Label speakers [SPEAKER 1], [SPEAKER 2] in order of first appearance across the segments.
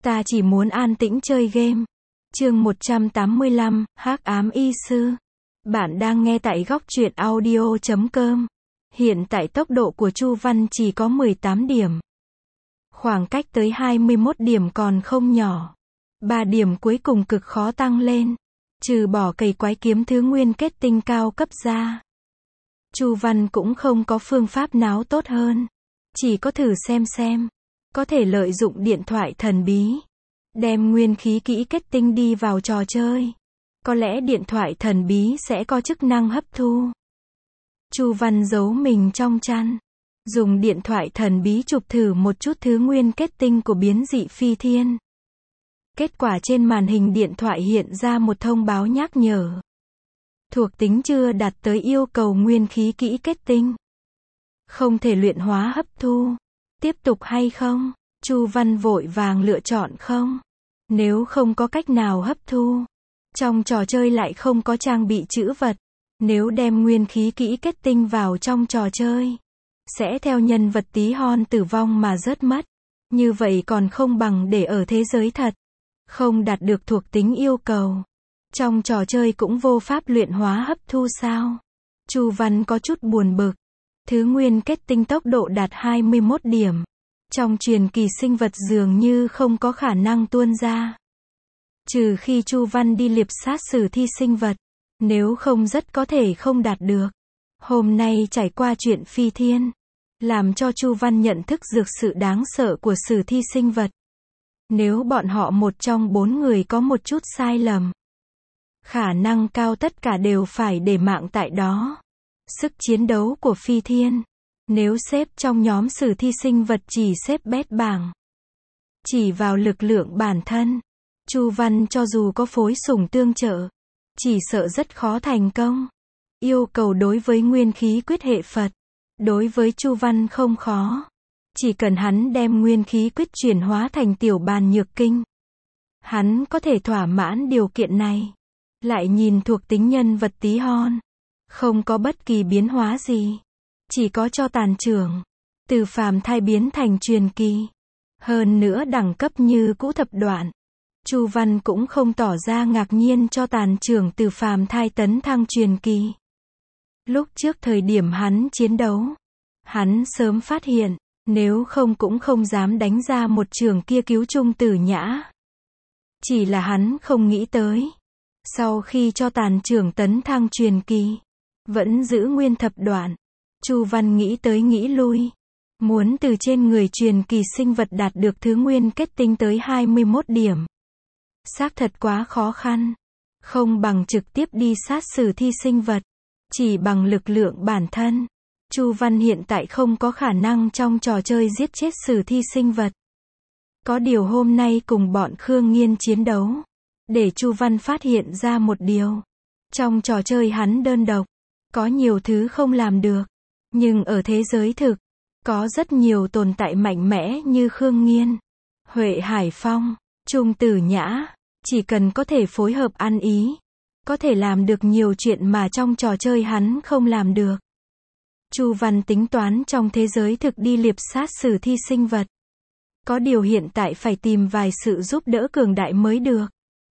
[SPEAKER 1] Ta chỉ muốn an tĩnh chơi game. Chương 185, Hắc ám y sư. Bạn đang nghe tại góc truyện audio.com. Hiện tại tốc độ của Chu Văn chỉ có 18 điểm. Khoảng cách tới 21 điểm còn không nhỏ. 3 điểm cuối cùng cực khó tăng lên. Trừ bỏ cày quái kiếm thứ nguyên kết tinh cao cấp ra. Chu Văn cũng không có phương pháp nào tốt hơn. Chỉ có thử xem. Có thể lợi dụng điện thoại thần bí. Đem nguyên khí kỹ kết tinh đi vào trò chơi. Có lẽ điện thoại thần bí sẽ có chức năng hấp thu. Chu Văn giấu mình trong chăn. Dùng điện thoại thần bí chụp thử một chút thứ nguyên kết tinh của biến dị phi thiên. Kết quả trên màn hình điện thoại hiện ra một thông báo nhắc nhở. Thuộc tính chưa đạt tới yêu cầu nguyên khí kỹ kết tinh. Không thể luyện hóa hấp thu. Tiếp tục hay không? Chu Văn vội vàng lựa chọn không. Nếu không có cách nào hấp thu. Trong trò chơi lại không có trang bị trữ vật. Nếu đem nguyên khí kỹ kết tinh vào trong trò chơi. Sẽ theo nhân vật tí hon tử vong mà rớt mất. Như vậy còn không bằng để ở thế giới thật. Không đạt được thuộc tính yêu cầu. Trong trò chơi cũng vô pháp luyện hóa hấp thu sao? Chu Văn có chút buồn bực. Thứ nguyên kết tinh tốc độ đạt 21 điểm. Trong truyền kỳ sinh vật dường như không có khả năng tuôn ra. Trừ khi Chu Văn đi liệp sát sử thi sinh vật. Nếu không rất có thể không đạt được. Hôm nay trải qua chuyện phi thiên. Làm cho Chu Văn nhận thức được sự đáng sợ của sử thi sinh vật. Nếu bọn họ một trong 4 người có một chút sai lầm. Khả năng cao tất cả đều phải để mạng tại đó. Sức chiến đấu của phi thiên. Nếu xếp trong nhóm sử thi sinh vật chỉ xếp bét bảng. Chỉ vào lực lượng bản thân. Chu Văn cho dù có phối sủng tương trợ. Chỉ sợ rất khó thành công. Yêu cầu đối với nguyên khí quyết hệ Phật. Đối với Chu Văn không khó. Chỉ cần hắn đem nguyên khí quyết chuyển hóa thành tiểu bàn nhược kinh. Hắn có thể thỏa mãn điều kiện này. Lại nhìn thuộc tính nhân vật tí hon. Không có bất kỳ biến hóa gì. Chỉ có cho tàn trưởng. Từ phàm thai biến thành truyền kỳ. Hơn nữa đẳng cấp như cũ thập đoạn. Chu Văn cũng không tỏ ra ngạc nhiên cho tàn trưởng từ phàm thai tấn thăng truyền kỳ. Lúc trước thời điểm hắn chiến đấu. Hắn sớm phát hiện. Nếu không cũng không dám đánh ra một trường kia cứu Trung Tử Nhã. Chỉ là hắn không nghĩ tới. Sau khi cho tàn trưởng tấn thăng truyền kỳ. Vẫn giữ nguyên thập đoạn. Chu Văn nghĩ tới nghĩ lui. Muốn từ trên người truyền kỳ sinh vật đạt được thứ nguyên kết tinh tới 21 điểm. Xác thật quá khó khăn. Không bằng trực tiếp đi sát sử thi sinh vật. Chỉ bằng lực lượng bản thân. Chu Văn hiện tại không có khả năng trong trò chơi giết chết sử thi sinh vật. Có điều hôm nay cùng bọn Khương Nghiên chiến đấu. Để Chu Văn phát hiện ra một điều. Trong trò chơi hắn đơn độc. Có nhiều thứ không làm được. Nhưng ở thế giới thực. Có rất nhiều tồn tại mạnh mẽ như Khương Nghiên. Huệ Hải Phong. Trung Tử Nhã. Chỉ cần có thể phối hợp ăn ý. Có thể làm được nhiều chuyện mà trong trò chơi hắn không làm được. Chu Văn tính toán trong thế giới thực đi liệp sát sử thi sinh vật. Có điều hiện tại phải tìm vài sự giúp đỡ cường đại mới được.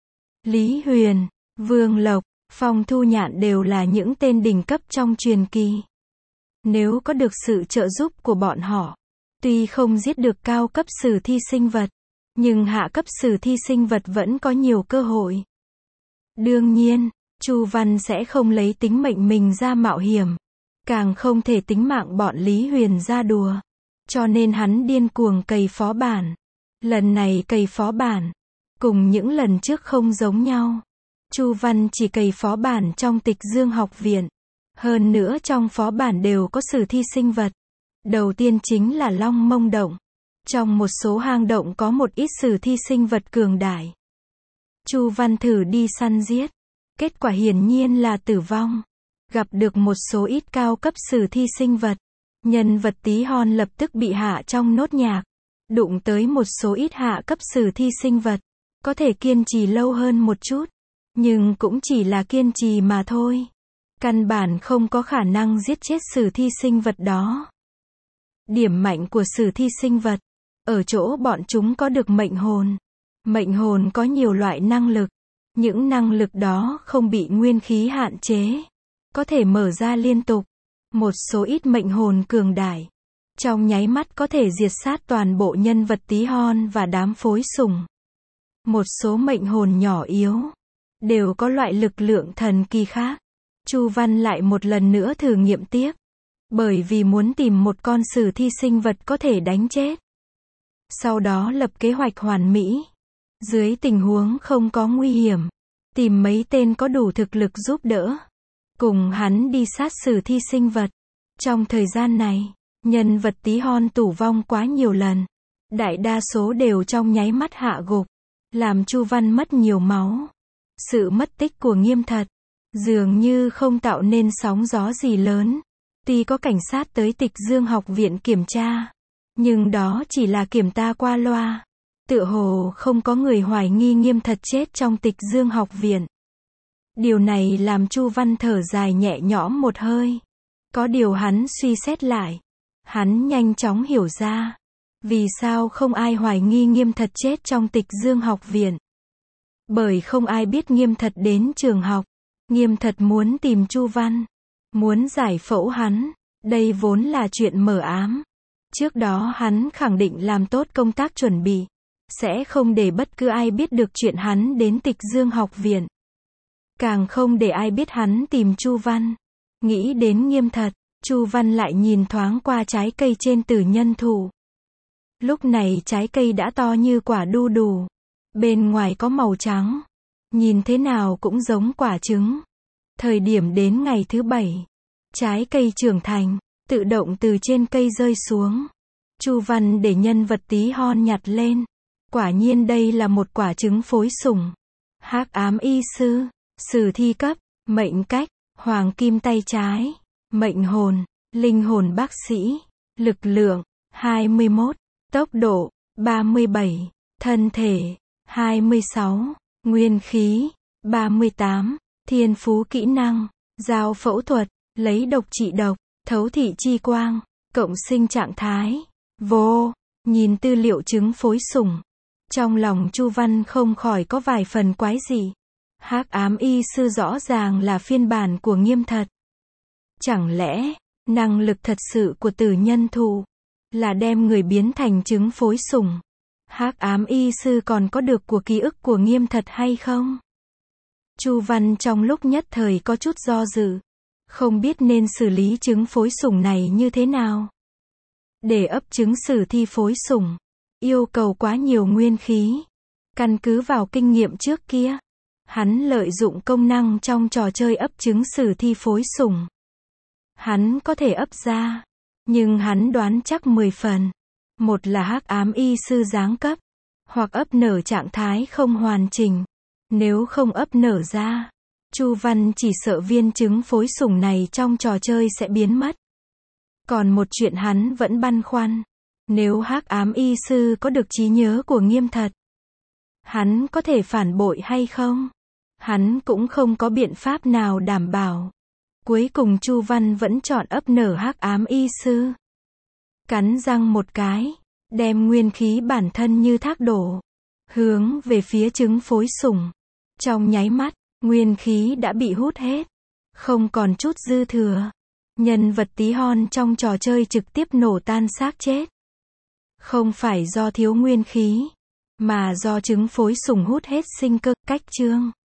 [SPEAKER 1] Lý Huyền, Vương Lộc, Phong Thu Nhạn đều là những tên đỉnh cấp trong truyền kỳ. Nếu có được sự trợ giúp của bọn họ, tuy không giết được cao cấp sử thi sinh vật, nhưng hạ cấp sử thi sinh vật vẫn có nhiều cơ hội. Đương nhiên, Chu Văn sẽ không lấy tính mệnh mình ra mạo hiểm. Càng không thể tính mạng bọn Lý Huyền ra đùa. Cho nên hắn điên cuồng cày phó bản. Lần này cày phó bản. Cùng những lần trước không giống nhau. Chu Văn chỉ cày phó bản trong Tịch Dương học viện. Hơn nữa trong phó bản đều có sử thi sinh vật. Đầu tiên chính là Long Mông Động. Trong một số hang động có một ít sử thi sinh vật cường đại. Chu Văn thử đi săn giết. Kết quả hiển nhiên là tử vong. Gặp được một số ít cao cấp sử thi sinh vật. Nhân vật tí hon lập tức bị hạ trong nốt nhạc. Đụng tới một số ít hạ cấp sử thi sinh vật. Có thể kiên trì lâu hơn một chút. Nhưng cũng chỉ là kiên trì mà thôi. Căn bản không có khả năng giết chết sử thi sinh vật đó. Điểm mạnh của sử thi sinh vật. Ở chỗ bọn chúng có được mệnh hồn. Mệnh hồn có nhiều loại năng lực. Những năng lực đó không bị nguyên khí hạn chế. Có thể mở ra liên tục. Một số ít mệnh hồn cường đại. Trong nháy mắt có thể diệt sát toàn bộ nhân vật tí hon và đám phối sủng. Một số mệnh hồn nhỏ yếu. Đều có loại lực lượng thần kỳ khác. Chu Văn lại một lần nữa thử nghiệm tiếp. Bởi vì muốn tìm một con sử thi sinh vật có thể đánh chết. Sau đó lập kế hoạch hoàn mỹ. Dưới tình huống không có nguy hiểm. Tìm mấy tên có đủ thực lực giúp đỡ. Cùng hắn đi sát sử thi sinh vật. Trong thời gian này, nhân vật tí hon tử vong quá nhiều lần. Đại đa số đều trong nháy mắt hạ gục. Làm Chu Văn mất nhiều máu. Sự mất tích của Nghiêm Thật dường như không tạo nên sóng gió gì lớn. Tuy có cảnh sát tới Tịch Dương học viện kiểm tra, nhưng đó chỉ là kiểm tra qua loa. Tựa hồ không có người hoài nghi Nghiêm Thật chết trong Tịch Dương học viện. Điều này làm Chu Văn thở dài nhẹ nhõm một hơi. Có điều hắn suy xét lại. Hắn nhanh chóng hiểu ra. Vì sao không ai hoài nghi Nghiêm Thật chết trong Tịch Dương học viện? Bởi không ai biết Nghiêm Thật đến trường học. Nghiêm Thật muốn tìm Chu Văn. Muốn giải phẫu hắn. Đây vốn là chuyện mờ ám. Trước đó hắn khẳng định làm tốt công tác chuẩn bị. Sẽ không để bất cứ ai biết được chuyện hắn đến Tịch Dương học viện. Càng không để ai biết hắn tìm Chu Văn. Nghĩ đến Nghiêm Thật, Chu Văn lại nhìn thoáng qua trái cây trên tử nhân thụ. Lúc này trái cây đã to như quả đu đủ. Bên ngoài có màu trắng. Nhìn thế nào cũng giống quả trứng. Thời điểm đến ngày thứ 7. Trái cây trưởng thành, tự động từ trên cây rơi xuống. Chu Văn để nhân vật tí hon nhặt lên. Quả nhiên đây là một quả trứng phối sủng. Hắc ám y sư, sử thi cấp, mệnh cách, hoàng kim tay trái, mệnh hồn, linh hồn bác sĩ, lực lượng, 21, tốc độ, 37, thân thể, 26, nguyên khí, 38, thiên phú kỹ năng, giao phẫu thuật, lấy độc trị độc, thấu thị chi quang, cộng sinh trạng thái, vô, nhìn tư liệu trứng phối sủng. Trong lòng Chu Văn không khỏi có vài phần quái dị. Hắc ám y sư rõ ràng là phiên bản của Nghiêm Thật. Chẳng lẽ, năng lực thật sự của tử nhân thụ là đem người biến thành trứng phối sủng? Hắc ám y sư còn có được của ký ức của Nghiêm Thật hay không? Chu Văn trong lúc nhất thời có chút do dự. Không biết nên xử lý trứng phối sủng này như thế nào. Để ấp trứng sử thi phối sủng, yêu cầu quá nhiều nguyên khí. Căn cứ vào kinh nghiệm trước kia, hắn lợi dụng công năng trong trò chơi ấp trứng sử thi phối sủng. Hắn có thể ấp ra, nhưng hắn đoán chắc 10 phần. Một là hắc ám y sư giáng cấp, hoặc ấp nở trạng thái không hoàn chỉnh. Nếu không ấp nở ra, Chu Văn chỉ sợ viên trứng phối sủng này trong trò chơi sẽ biến mất. Còn một chuyện hắn vẫn băn khoăn. Nếu hắc ám y sư có được trí nhớ của Nghiêm Thật, hắn có thể phản bội hay không? Hắn cũng không có biện pháp nào đảm bảo. Cuối cùng Chu Văn vẫn chọn ấp nở hắc ám y sư. Cắn răng một cái, đem nguyên khí bản thân như thác đổ, hướng về phía trứng phối sủng. Trong nháy mắt, nguyên khí đã bị hút hết, không còn chút dư thừa. Nhân vật tí hon trong trò chơi trực tiếp nổ tan xác chết. Không phải do thiếu nguyên khí, mà do trứng phối sủng hút hết sinh cơ. Cách chương